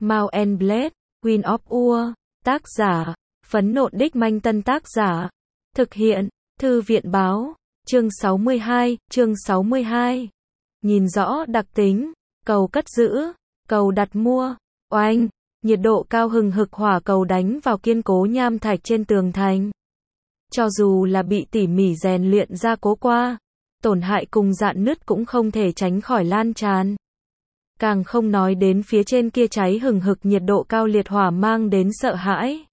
Mount and Blade, Queen of Ur, tác giả, Phấn Nộn Đích Manh Tân tác giả, thực hiện, Thư viện báo, chương 62, nhìn rõ đặc tính, cầu cất giữ, cầu đặt mua, oanh, nhiệt độ cao hừng hực hỏa cầu đánh vào kiên cố nham thạch trên tường thành. Cho dù là bị tỉ mỉ rèn luyện ra cố qua, tổn hại cùng rạn nứt cũng không thể tránh khỏi lan tràn. Càng không nói đến phía trên kia cháy hừng hực nhiệt độ cao liệt hỏa mang đến sợ hãi.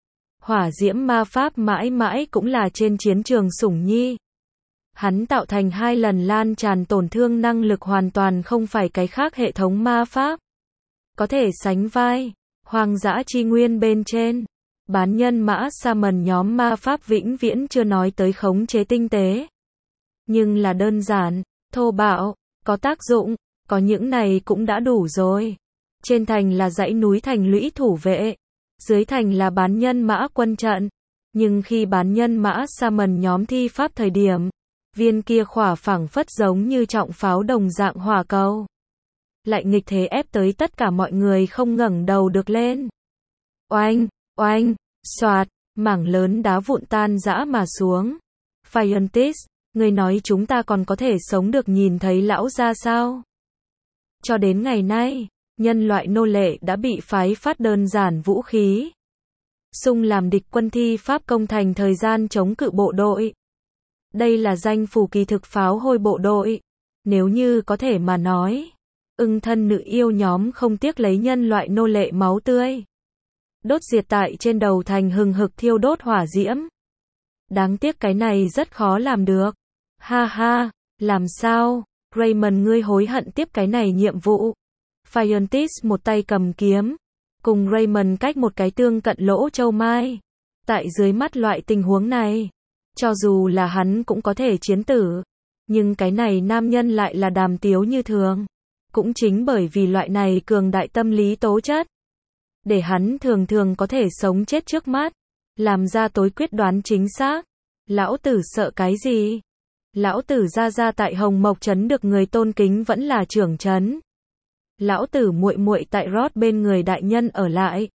Hỏa diễm ma pháp mãi mãi cũng là trên chiến trường sủng nhi. Hắn tạo thành 2 lần lan tràn tổn thương năng lực hoàn toàn không phải cái khác hệ thống ma pháp. Có thể sánh vai, hoang dã chi nguyên bên trên. Bán nhân mã Shaman nhóm ma pháp vĩnh viễn chưa nói tới khống chế tinh tế. Nhưng là đơn giản, thô bạo, có tác dụng, có những này cũng đã đủ rồi. Trên thành là dãy núi thành lũy thủ vệ. Dưới thành là bán nhân mã quân trận. Nhưng khi bán nhân mã Shaman nhóm thi pháp thời điểm, viên kia khỏa phảng phất giống như trọng pháo đồng dạng hỏa cầu. Lại nghịch thế ép tới tất cả mọi người không ngẩng đầu được lên. Oanh, oanh, xoạt, mảng lớn đá vụn tan rã mà xuống. Phiontis, người nói chúng ta còn có thể sống được nhìn thấy lão ra sao? Cho đến ngày nay, nhân loại nô lệ đã bị phái phát đơn giản vũ khí. Xung làm địch quân thi pháp công thành thời gian chống cự bộ đội. Đây là danh phủ kỳ thực pháo hôi bộ đội. Nếu như có thể mà nói, ưng thân nữ yêu nhóm không tiếc lấy nhân loại nô lệ máu tươi. Đốt diệt tại trên đầu thành hừng hực thiêu đốt hỏa diễm. Đáng tiếc cái này rất khó làm được. Ha ha, làm sao? Raymond ngươi hối hận tiếp cái này nhiệm vụ. Phiontis một tay cầm kiếm, cùng Raymond cách một cái tương cận lỗ châu mai. Tại dưới mắt loại tình huống này, cho dù là hắn cũng có thể chiến tử, nhưng cái này nam nhân lại là đàm tiếu như thường. Cũng chính bởi vì loại này cường đại tâm lý tố chất, để hắn thường thường có thể sống chết trước mắt, làm ra tối quyết đoán chính xác. Lão tử sợ cái gì? Lão tử ra tại Hồng Mộc trấn được người tôn kính vẫn là trưởng trấn. Lão tử muội muội tại Rod bên người đại nhân ở lại.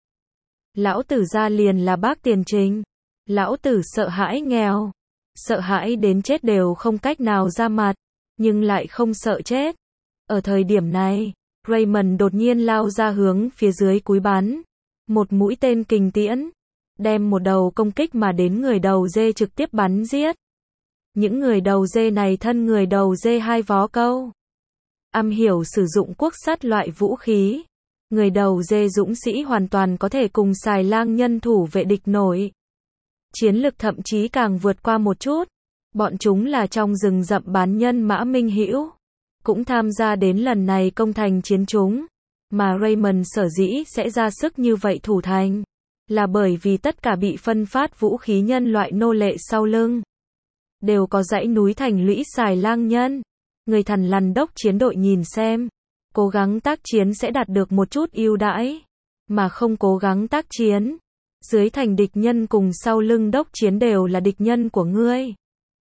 Lão tử ra liền là bác tiền trình. Lão tử sợ hãi nghèo, sợ hãi đến chết đều không cách nào ra mặt, nhưng lại không sợ chết. Ở thời điểm này, Raymond đột nhiên lao ra hướng phía dưới cúi bắn. Một mũi tên kình tiễn, đem một đầu công kích mà đến người đầu dê trực tiếp bắn giết. Những người đầu dê này thân người đầu dê 2 vó câu. Am hiểu sử dụng cuốc sắt loại vũ khí. Người đầu dê dũng sĩ hoàn toàn có thể cùng xài lang nhân thủ vệ địch nổi. Chiến lực thậm chí càng vượt qua một chút. Bọn chúng là trong rừng rậm bán nhân mã minh hữu, cũng tham gia đến lần này công thành chiến chúng. Mà Raymond sở dĩ sẽ ra sức như vậy thủ thành, là bởi vì tất cả bị phân phát vũ khí nhân loại nô lệ sau lưng đều có dãy núi thành lũy xài lang nhân. Người thần lằn đốc chiến đội nhìn xem, cố gắng tác chiến sẽ đạt được một chút ưu đãi, mà không cố gắng tác chiến, dưới thành địch nhân cùng sau lưng đốc chiến đều là địch nhân của ngươi.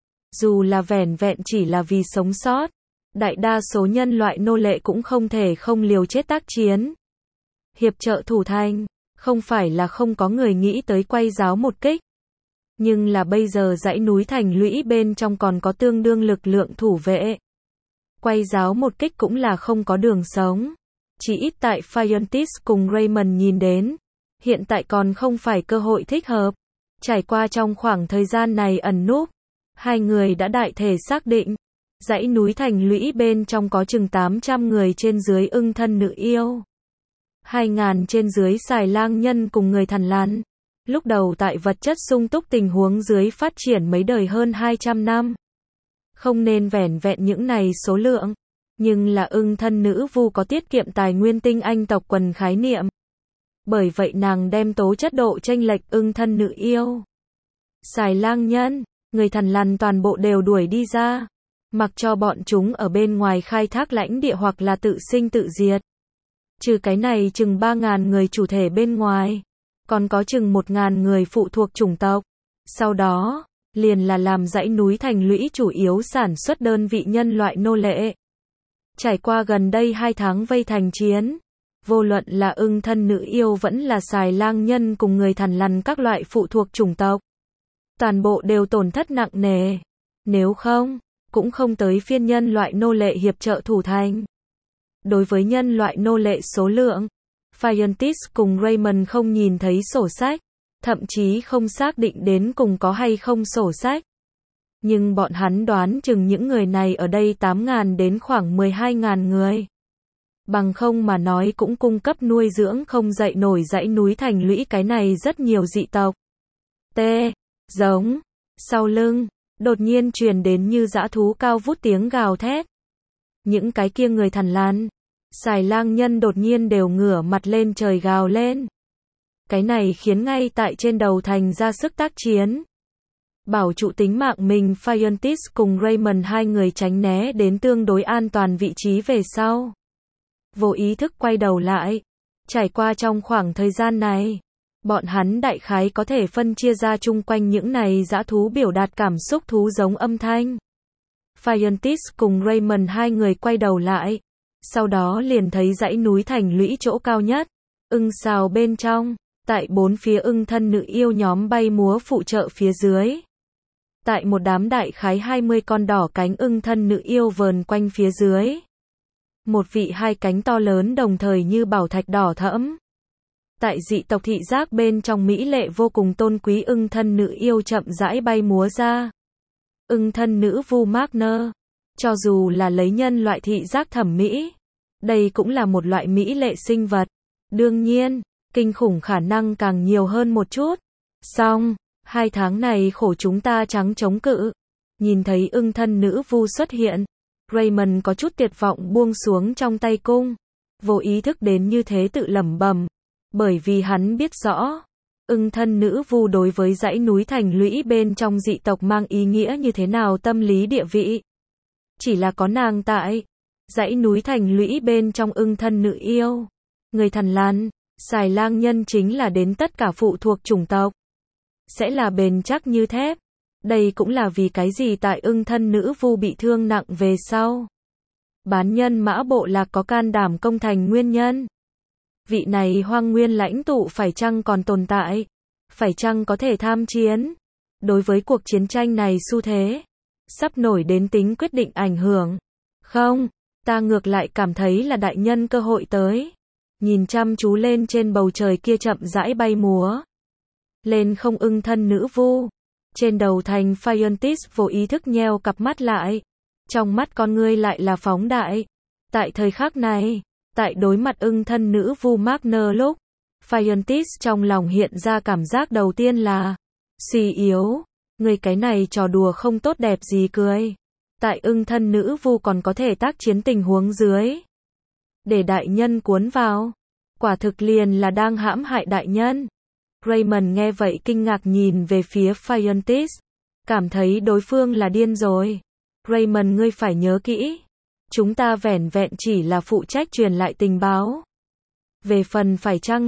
Dù là vẻn vẹn chỉ là vì sống sót, đại đa số nhân loại nô lệ cũng không thể không liều chết tác chiến. Hiệp trợ thủ thành, không phải là không có người nghĩ tới quay giáo một kích. Nhưng là bây giờ dãy núi thành lũy bên trong còn có tương đương lực lượng thủ vệ. Quay giáo một kích cũng là không có đường sống. Chỉ ít tại Phiontis cùng Raymond nhìn đến, hiện tại còn không phải cơ hội thích hợp. Trải qua trong khoảng thời gian này ẩn núp, hai người đã đại thể xác định, dãy núi thành lũy bên trong có chừng 800 người trên dưới ưng thân nữ yêu. 2.000 trên dưới xài lang nhân cùng người thần lằn. Lúc đầu tại vật chất sung túc tình huống dưới phát triển mấy đời hơn 200 năm. Không nên vẻn vẹn những này số lượng. Nhưng là ưng thân nữ vu có tiết kiệm tài nguyên tinh anh tộc quần khái niệm. Bởi vậy nàng đem tố chất độ chênh lệch ưng thân nữ yêu, xài lang nhân, người thần lằn toàn bộ đều đuổi đi ra. Mặc cho bọn chúng ở bên ngoài khai thác lãnh địa hoặc là tự sinh tự diệt. Trừ cái này chừng 3.000 người chủ thể bên ngoài, còn có chừng 1.000 người phụ thuộc chủng tộc. Sau đó, liền là làm dãy núi thành lũy chủ yếu sản xuất đơn vị nhân loại nô lệ. Trải qua gần đây 2 tháng vây thành chiến, Vô luận là ưng thân nữ yêu vẫn là xài lang nhân cùng người thằn lằn các loại phụ thuộc chủng tộc. Toàn bộ đều tổn thất nặng nề. Nếu không, cũng không tới phiên nhân loại nô lệ hiệp trợ thủ thành. Đối với nhân loại nô lệ số lượng, Phiontis cùng Raymond không nhìn thấy sổ sách, thậm chí không xác định đến cùng có hay không sổ sách. Nhưng bọn hắn đoán chừng những người này ở đây 8.000 đến khoảng 12.000 người. Bằng không mà nói cũng cung cấp nuôi dưỡng không dậy nổi dãy núi thành lũy cái này rất nhiều dị tộc. T. Giống. Sau lưng, đột nhiên truyền đến như dã thú cao vút tiếng gào thét. Những cái kia người thằn lằn, xài lang nhân đột nhiên đều ngửa mặt lên trời gào lên. Cái này khiến ngay tại trên đầu thành ra sức tác chiến. Bảo trụ tính mạng mình, Phiontis cùng Raymond hai người tránh né đến tương đối an toàn vị trí về sau. Vô ý thức quay đầu lại. Trải qua trong khoảng thời gian này, bọn hắn đại khái có thể phân chia ra chung quanh những này dã thú biểu đạt cảm xúc thú giống âm thanh. Phiontis cùng Raymond hai người quay đầu lại. Sau đó liền thấy dãy núi thành lũy chỗ cao nhất. Ưng xào bên trong. Tại bốn phía ưng thân nữ yêu nhóm bay múa phụ trợ phía dưới. Tại một đám đại khái 20 con đỏ cánh ưng thân nữ yêu vờn quanh phía dưới. Một vị hai cánh to lớn đồng thời như bảo thạch đỏ thẫm. Tại dị tộc thị giác bên trong mỹ lệ vô cùng tôn quý ưng thân nữ yêu chậm rãi bay múa ra. Ưng thân nữ vu Magner. Cho dù là lấy nhân loại thị giác thẩm mỹ, đây cũng là một loại mỹ lệ sinh vật. Đương nhiên, kinh khủng khả năng càng nhiều hơn một chút. Song, 2 tháng này khổ chúng ta trắng chống cự. Nhìn thấy ưng thân nữ vu xuất hiện, Raymond có chút tuyệt vọng buông xuống trong tay cung. Vô ý thức đến như thế tự lẩm bẩm. Bởi vì hắn biết rõ, ưng thân nữ vu đối với dãy núi thành lũy bên trong dị tộc mang ý nghĩa như thế nào tâm lý địa vị. Chỉ là có nàng tại, dãy núi thành lũy bên trong ưng thân nữ yêu, người thằn lằn, xài lang nhân chính là đến tất cả phụ thuộc chủng tộc. Sẽ là bền chắc như thép. Đây cũng là vì cái gì tại ưng thân nữ vu bị thương nặng về sau. Bán nhân mã bộ lạc có can đảm công thành nguyên nhân. Vị này hoang nguyên lãnh tụ phải chăng còn tồn tại? Phải chăng có thể tham chiến? Đối với cuộc chiến tranh này xu thế, sắp nổi đến tính quyết định ảnh hưởng. Không, ta ngược lại cảm thấy là đại nhân cơ hội tới. Nhìn chăm chú lên trên bầu trời kia chậm rãi bay múa. Lên không ưng thân nữ vu. Trên đầu thành Phiontis vô ý thức nheo cặp mắt lại. Trong mắt con ngươi lại là phóng đại. Tại thời khắc này, tại đối mặt ưng thân nữ vu Magner lúc, Phiontis trong lòng hiện ra cảm giác đầu tiên là suy yếu. Người cái này trò đùa không tốt đẹp gì cười. Tại ưng thân nữ vu còn có thể tác chiến tình huống dưới. Để đại nhân cuốn vào. Quả thực liền là đang hãm hại đại nhân. Raymond nghe vậy kinh ngạc nhìn về phía Phiontis. Cảm thấy đối phương là điên rồi. Raymond ngươi phải nhớ kỹ. Chúng ta vẻn vẹn chỉ là phụ trách truyền lại tình báo. Về phần phải chăng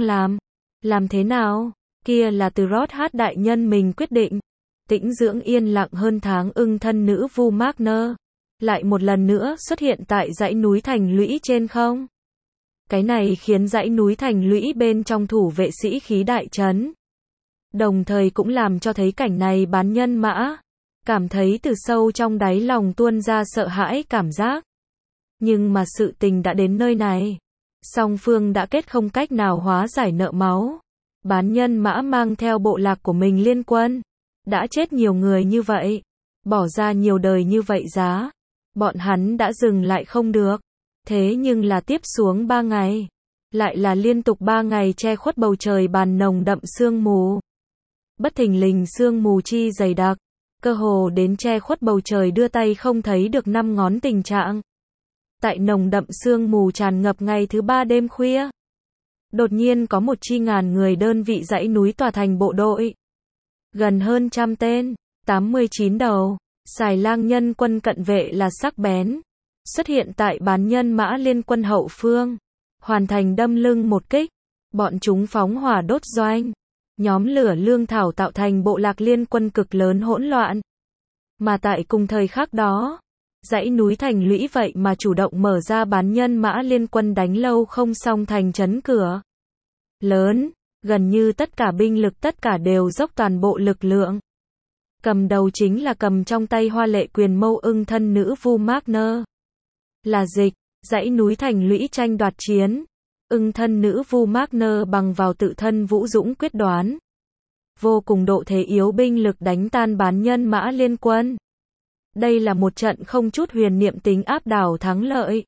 làm thế nào, kia là từ Rothard đại nhân mình quyết định. Tĩnh dưỡng yên lặng hơn tháng ưng thân nữ vu Magner. Lại một lần nữa xuất hiện tại dãy núi thành lũy trên không. Cái này khiến dãy núi thành lũy bên trong thủ vệ sĩ khí đại trấn. Đồng thời cũng làm cho thấy cảnh này bán nhân mã. Cảm thấy từ sâu trong đáy lòng tuôn ra sợ hãi cảm giác. Nhưng mà sự tình đã đến nơi này. Song phương đã kết không cách nào hóa giải nợ máu. Bán nhân mã mang theo bộ lạc của mình liên quân. Đã chết nhiều người như vậy. Bỏ ra nhiều đời như vậy giá. Bọn hắn đã dừng lại không được. Thế nhưng là tiếp xuống 3 ngày. Lại là liên tục 3 ngày che khuất bầu trời bàn nồng đậm sương mù. Bất thình lình sương mù chi dày đặc. Cơ hồ đến che khuất bầu trời đưa tay không thấy được 5 ngón tình trạng. Tại nồng đậm sương mù tràn ngập ngày thứ 3 đêm khuya. Đột nhiên có một chi ngàn người đơn vị dãy núi tòa thành bộ đội. Gần hơn 100 tên, 89 đầu, xài lang nhân quân cận vệ là sắc bén. Xuất hiện tại bán nhân mã liên quân hậu phương. Hoàn thành đâm lưng một kích. Bọn chúng phóng hỏa đốt doanh. Nhóm lửa lương thảo tạo thành bộ lạc liên quân cực lớn hỗn loạn. Mà tại cùng thời khắc đó, Dãy núi thành lũy vậy mà chủ động mở ra bán nhân mã liên quân đánh lâu không xong thành trấn cửa lớn, gần như tất cả binh lực tất cả đều dốc toàn bộ lực lượng. Cầm đầu chính là cầm trong tay hoa lệ quyền mâu ưng thân nữ Vu Magner. Là dịch, dãy núi thành lũy tranh đoạt chiến. Ưng thân nữ Vu Magner bằng vào tự thân vũ dũng quyết đoán. Vô cùng độ thế yếu binh lực đánh tan bán nhân mã liên quân. Đây là một trận không chút huyền niệm tính áp đảo thắng lợi.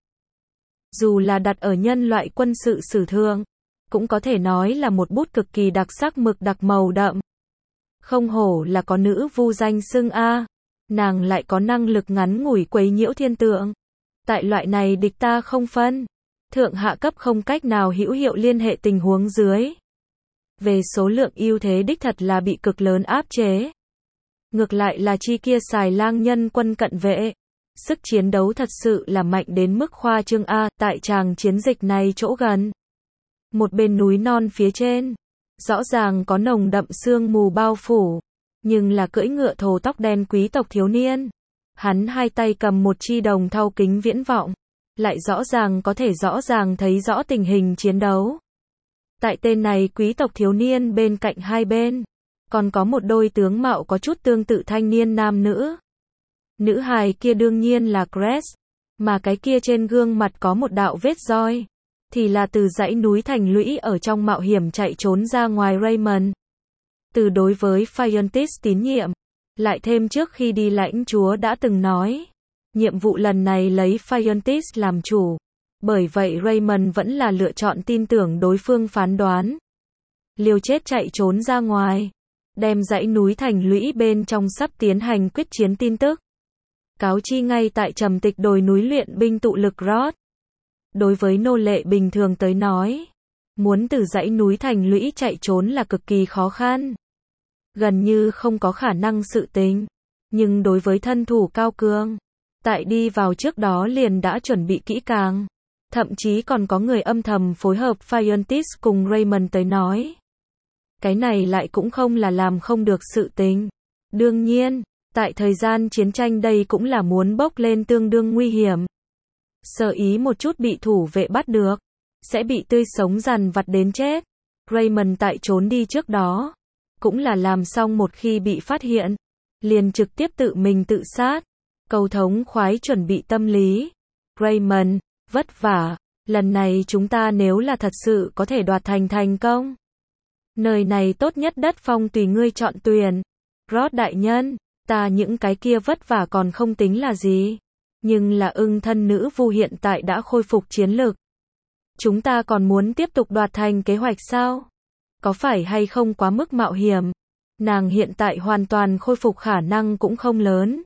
Dù là đặt ở nhân loại quân sự sử thượng, cũng có thể nói là một bút cực kỳ đặc sắc mực đặc màu đậm. Không hổ là có nữ Vu danh xưng a, nàng lại có năng lực ngắn ngủi quấy nhiễu thiên tượng. Tại loại này địch ta không phân, thượng hạ cấp không cách nào hữu hiệu liên hệ tình huống dưới. Về số lượng ưu thế đích thật là bị cực lớn áp chế. Ngược lại là chi kia xài lang nhân quân cận vệ. Sức chiến đấu thật sự là mạnh đến mức khoa trương a, tại tràng chiến dịch này chỗ gần. Một bên núi non phía trên, rõ ràng có nồng đậm sương mù bao phủ, nhưng là cưỡi ngựa thồ tóc đen quý tộc thiếu niên. Hắn hai tay cầm một chi đồng thau kính viễn vọng, lại rõ ràng có thể rõ ràng thấy rõ tình hình chiến đấu. Tại tên này quý tộc thiếu niên bên cạnh hai bên, còn có một đôi tướng mạo có chút tương tự thanh niên nam nữ. Nữ hài kia đương nhiên là Grace, mà cái kia trên gương mặt có một đạo vết roi, thì là từ dãy núi thành lũy ở trong mạo hiểm chạy trốn ra ngoài Raymond. Từ đối với Phiontis tín nhiệm, lại thêm trước khi đi lãnh chúa đã từng nói, nhiệm vụ lần này lấy Phiontis làm chủ, bởi vậy Raymond vẫn là lựa chọn tin tưởng đối phương phán đoán. Liều chết chạy trốn ra ngoài, đem dãy núi thành lũy bên trong sắp tiến hành quyết chiến tin tức cáo chi ngay tại trầm tịch đồi núi luyện binh tụ lực Rod. Đối với nô lệ bình thường tới nói, muốn từ dãy núi thành lũy chạy trốn là cực kỳ khó khăn, gần như không có khả năng sự tình. Nhưng đối với thân thủ cao cường, tại đi vào trước đó liền đã chuẩn bị kỹ càng, thậm chí còn có người âm thầm phối hợp Phiontis cùng Raymond tới nói. Cái này lại cũng không là làm không được sự tình. Đương nhiên, tại thời gian chiến tranh đây cũng là muốn bốc lên tương đương nguy hiểm. Sơ ý một chút bị thủ vệ bắt được, sẽ bị tươi sống dằn vặt đến chết. Raymond tại trốn đi trước đó, cũng là làm xong một khi bị phát hiện, liền trực tiếp tự mình tự sát. Cầu thống khoái chuẩn bị tâm lý. Raymond, vất vả, lần này chúng ta nếu là thật sự có thể đoạt thành công. Nơi này tốt nhất đất phong tùy ngươi chọn tuyển. Rod đại nhân, ta những cái kia vất vả còn không tính là gì. Nhưng là ưng thân nữ Vu hiện tại đã khôi phục chiến lực. Chúng ta còn muốn tiếp tục đoạt thành kế hoạch sao? Có phải hay không quá mức mạo hiểm? Nàng hiện tại hoàn toàn khôi phục khả năng cũng không lớn.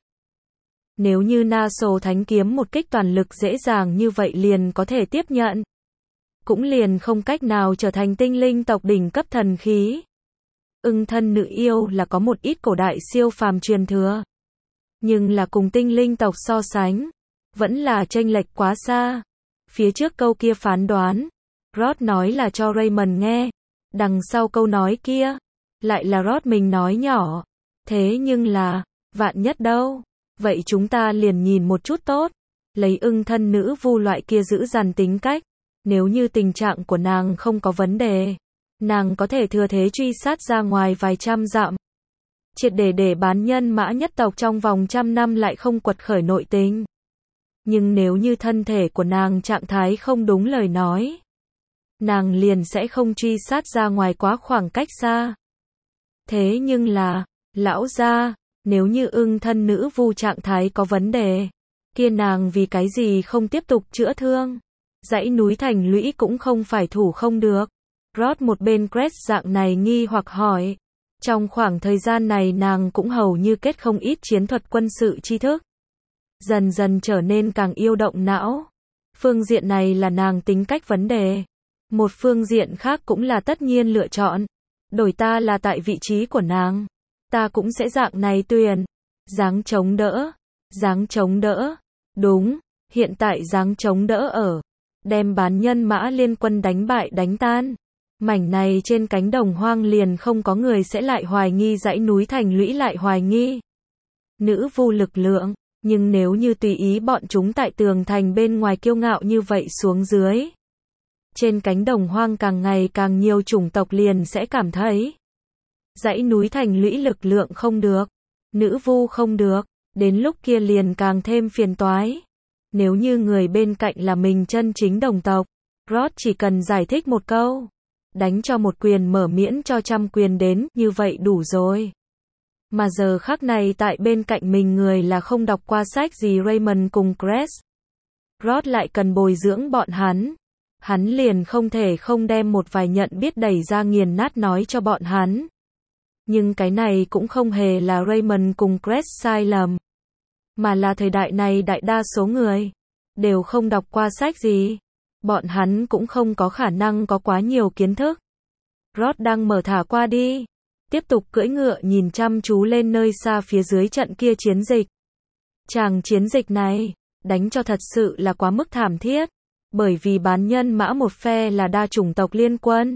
Nếu như Naso Thánh Kiếm một kích toàn lực dễ dàng như vậy liền có thể tiếp nhận, cũng liền không cách nào trở thành tinh linh tộc đỉnh cấp thần khí. Ưng thân nữ yêu là có một ít cổ đại siêu phàm truyền thừa, nhưng là cùng tinh linh tộc so sánh, vẫn là chênh lệch quá xa. Phía trước câu kia phán đoán, Rod nói là cho Raymond nghe, đằng sau câu nói kia, lại là Rod mình nói nhỏ. Thế nhưng là, vạn nhất đâu, vậy chúng ta liền nhìn một chút tốt, lấy ưng thân nữ Vu loại kia giữ dằn tính cách, nếu như tình trạng của nàng không có vấn đề, nàng có thể thừa thế truy sát ra ngoài vài trăm dặm. Triệt để bán nhân mã nhất tộc trong vòng 100 năm lại không quật khởi nội tình. Nhưng nếu như thân thể của nàng trạng thái không đúng lời nói, nàng liền sẽ không truy sát ra ngoài quá khoảng cách xa. Thế nhưng là, lão gia, nếu như ưng thân nữ Vu trạng thái có vấn đề, kia nàng vì cái gì không tiếp tục chữa thương? Dãy núi thành lũy cũng không phải thủ không được. Rod một bên Grace dạng này nghi hoặc hỏi. Trong khoảng thời gian này nàng cũng hầu như kết không ít chiến thuật quân sự tri thức. Dần dần trở nên càng yêu động não. Phương diện này là nàng tính cách vấn đề. Một phương diện khác cũng là tất nhiên lựa chọn. Đổi ta là tại vị trí của nàng, ta cũng sẽ dạng này tuyển. Dáng chống đỡ. Dáng chống đỡ. Đúng, hiện tại dáng chống đỡ ở. Đem bán nhân mã liên quân đánh bại đánh tan. Mảnh này trên cánh đồng hoang liền không có người sẽ lại hoài nghi dãy núi thành lũy lại hoài nghi. Nữ Vu lực lượng, Nhưng nếu như tùy ý bọn chúng tại tường thành bên ngoài kiêu ngạo như vậy xuống dưới, trên cánh đồng hoang càng ngày càng nhiều chủng tộc liền sẽ cảm thấy dãy núi thành lũy lực lượng không được, nữ vu không được, đến lúc kia liền càng thêm phiền toái. Nếu như người bên cạnh là mình chân chính đồng tộc, Rod chỉ cần giải thích một câu, đánh cho một quyền mở miễn cho trăm quyền đến, như vậy đủ rồi. Mà giờ khắc này tại bên cạnh mình người là không đọc qua sách gì Raymond cùng Cress. Rod lại cần bồi dưỡng bọn hắn liền không thể không đem một vài nhận biết đẩy ra nghiền nát nói cho bọn hắn. Nhưng cái này cũng không hề là Raymond cùng Cress sai lầm, mà là thời đại này đại đa số người đều không đọc qua sách gì. Bọn hắn cũng không có khả năng có quá nhiều kiến thức. Rod đang mở thả qua đi, tiếp tục cưỡi ngựa nhìn chăm chú lên nơi xa phía dưới trận kia chiến dịch. Chàng chiến dịch này, đánh cho thật sự là quá mức thảm thiết, bởi vì bán nhân mã một phe là đa chủng tộc liên quân.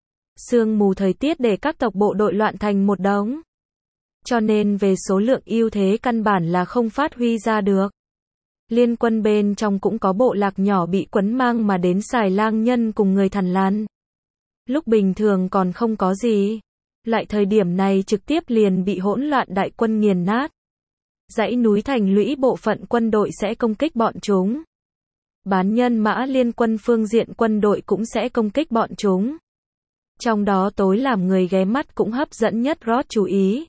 Sương mù thời tiết để các tộc bộ đội loạn thành một đống. Cho nên về số lượng ưu thế căn bản là không phát huy ra được. Liên quân bên trong cũng có bộ lạc nhỏ bị quấn mang mà đến xài lang nhân cùng người Thằn Lằn. Lúc bình thường còn không có gì, lại thời điểm này trực tiếp liền bị hỗn loạn đại quân nghiền nát. Dãy núi thành lũy bộ phận quân đội sẽ công kích bọn chúng. Bán nhân mã liên quân phương diện quân đội cũng sẽ công kích bọn chúng. Trong đó tối làm người ghé mắt cũng hấp dẫn nhất Rod chú ý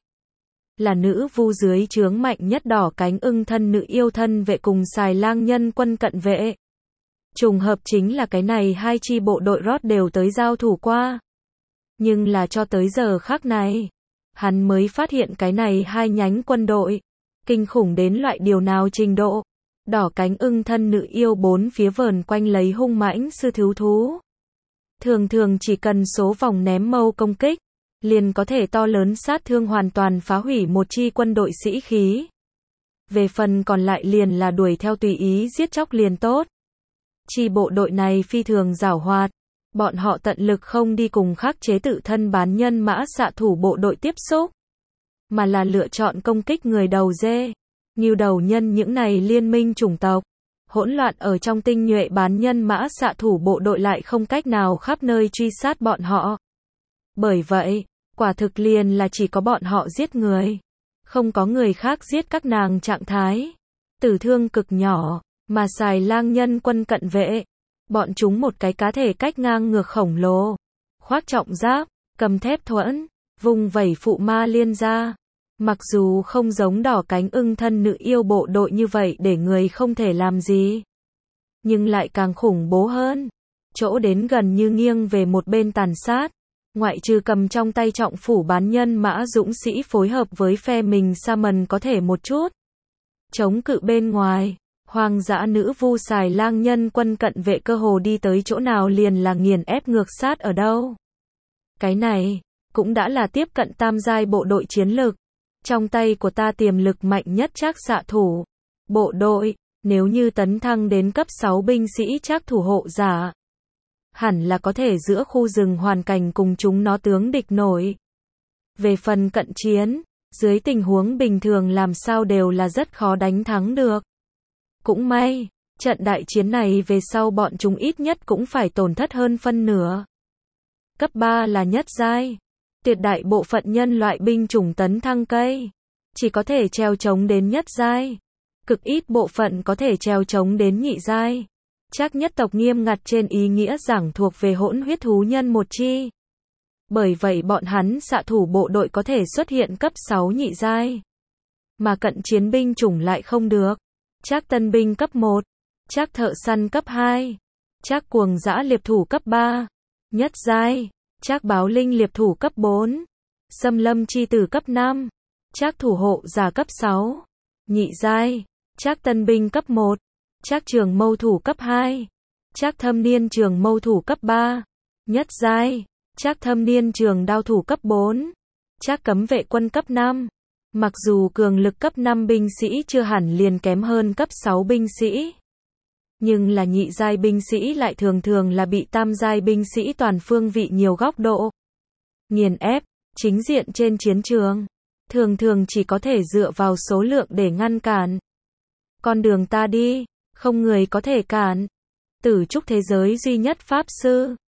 là nữ vu dưới trướng mạnh nhất đỏ cánh ưng thân nữ yêu thân vệ cùng xài lang nhân quân cận vệ. Trùng hợp chính là cái này hai chi bộ đội Rod đều tới giao thủ qua. Nhưng là cho tới giờ khắc này, hắn mới phát hiện cái này hai nhánh quân đội kinh khủng đến loại điều nào trình độ. Đỏ cánh ưng thân nữ yêu bốn phía vờn quanh lấy hung mãnh sư thiếu thú. Thường thường chỉ cần số vòng ném mâu công kích, liền có thể to lớn sát thương hoàn toàn phá hủy một chi quân đội sĩ khí. Về phần còn lại liền là đuổi theo tùy ý giết chóc liền tốt. Chi bộ đội này phi thường giảo hoạt, bọn họ tận lực không đi cùng khắc chế tự thân bán nhân mã xạ thủ bộ đội tiếp xúc, mà là lựa chọn công kích người đầu dê, ngưu đầu nhân những này liên minh chủng tộc. Hỗn loạn ở trong tinh nhuệ bán nhân mã xạ thủ bộ đội lại không cách nào khắp nơi truy sát bọn họ. Bởi vậy, quả thực liền là chỉ có bọn họ giết người, không có người khác giết các nàng trạng thái. Tử thương cực nhỏ, mà xài lang nhân quân cận vệ, bọn chúng một cái cá thể cách ngang ngược khổng lồ, khoác trọng giáp, cầm thép thuẫn, vùng vẩy phụ ma liên ra. Mặc dù không giống đỏ cánh ưng thân nữ yêu bộ đội như vậy để người không thể làm gì, nhưng lại càng khủng bố hơn. Chỗ đến gần như nghiêng về một bên tàn sát, ngoại trừ cầm trong tay trọng phủ bán nhân mã dũng sĩ phối hợp với phe mình Salmon có thể một chút chống cự bên ngoài, hoang dã nữ vu xài lang nhân quân cận vệ cơ hồ đi tới chỗ nào liền là nghiền ép ngược sát ở đâu. Cái này cũng đã là tiếp cận tam giai bộ đội chiến lược. Trong tay của ta tiềm lực mạnh nhất trác xạ thủ bộ đội, nếu như tấn thăng đến cấp 6 binh sĩ trác thủ hộ giả, hẳn là có thể giữa khu rừng hoàn cảnh cùng chúng nó tướng địch nổi. Về phần cận chiến, dưới tình huống bình thường làm sao đều là rất khó đánh thắng được. Cũng may, trận đại chiến này về sau bọn chúng ít nhất cũng phải tổn thất hơn phân nửa. Cấp 3 là nhất giai. Tuyệt đại bộ phận nhân loại binh chủng tấn thăng cây chỉ có thể treo chống đến nhất giai, cực ít bộ phận có thể treo chống đến nhị giai. Trác nhất tộc nghiêm ngặt trên ý nghĩa giảng thuộc về hỗn huyết thú nhân một chi. Bởi vậy bọn hắn xạ thủ bộ đội có thể xuất hiện cấp 6 nhị giai, mà cận chiến binh chủng lại không được. Trác tân binh cấp 1, trác thợ săn cấp 2, trác cuồng dã liệp thủ cấp 3, nhất giai. Trác báo linh liệp thủ cấp 4, xâm lâm chi tử cấp 5, trác thủ hộ giả cấp 6, nhị giai. Trác tân binh cấp 1, trác trường mâu thủ cấp 2, trác thâm niên trường mâu thủ cấp 3, nhất giai. Trác thâm niên trường đao thủ cấp 4, trác cấm vệ quân cấp 5. Mặc dù cường lực cấp 5 binh sĩ chưa hẳn liền kém hơn cấp 6 binh sĩ, nhưng là nhị giai binh sĩ lại thường thường là bị tam giai binh sĩ toàn phương vị nhiều góc độ nghiền ép. Chính diện trên chiến trường, thường thường chỉ có thể dựa vào số lượng để ngăn cản. Con đường ta đi, không người có thể cản. Tử trúc thế giới duy nhất Pháp Sư.